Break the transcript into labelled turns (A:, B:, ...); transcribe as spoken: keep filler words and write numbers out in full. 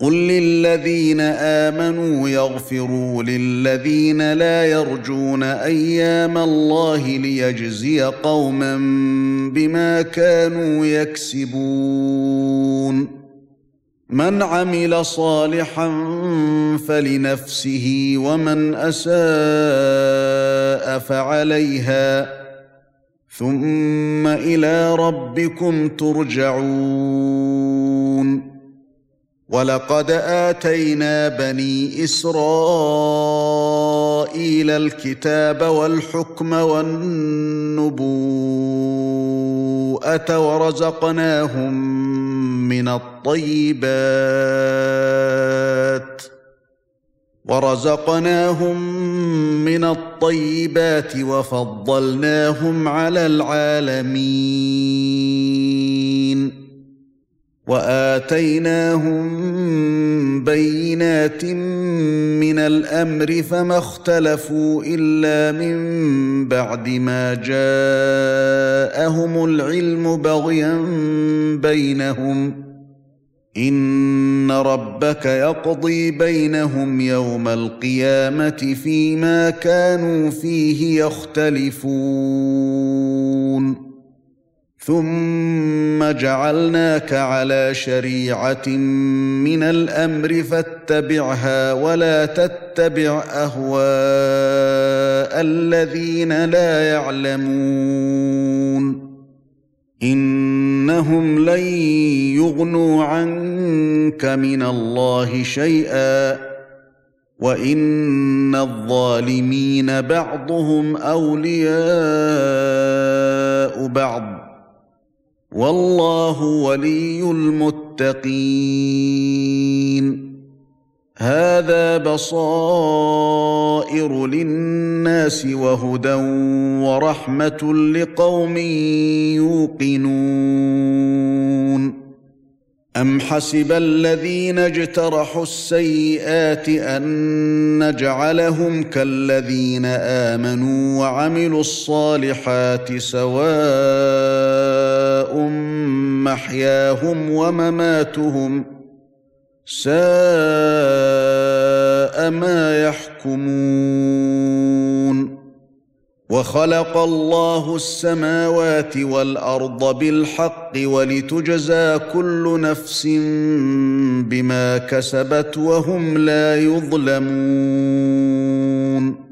A: قل للذين آمنوا يغفروا للذين لا يرجون أيام الله ليجزي قوما بما كانوا يكسبون من عمل صالحا فلنفسه ومن أساء فعليها ثم إلى ربكم ترجعون ولقد آتينا بني إسرائيل الكتاب والحكم والنبوءة ورزقناهم من الطيبات ورزقناهم من الطيبات وفضلناهم على العالمين وآتيناهم بينات من الأمر فما اختلفوا إلا من بعد ما جاءهم العلم بغيا بينهم إن ربك يقضي بينهم يوم القيامة فيما كانوا فيه يختلفون ثم جعلناك على شريعة من الأمر فاتبعها ولا تتبع أهواء الذين لا يعلمون إنهم لن يغنوا عنك من الله شيئا وإن الظالمين بعضهم أولياء بعض والله ولي المتقين هذا بصائر للناس وهدى ورحمة لقوم يوقنون أم حسب الذين اجترحوا السيئات أن نجعلهم كالذين آمنوا وعملوا الصالحات سواء محياهم ومماتهم ساء ما يحكمون وخلق الله السماوات والأرض بالحق ولتجزى كل نفس بما كسبت وهم لا يظلمون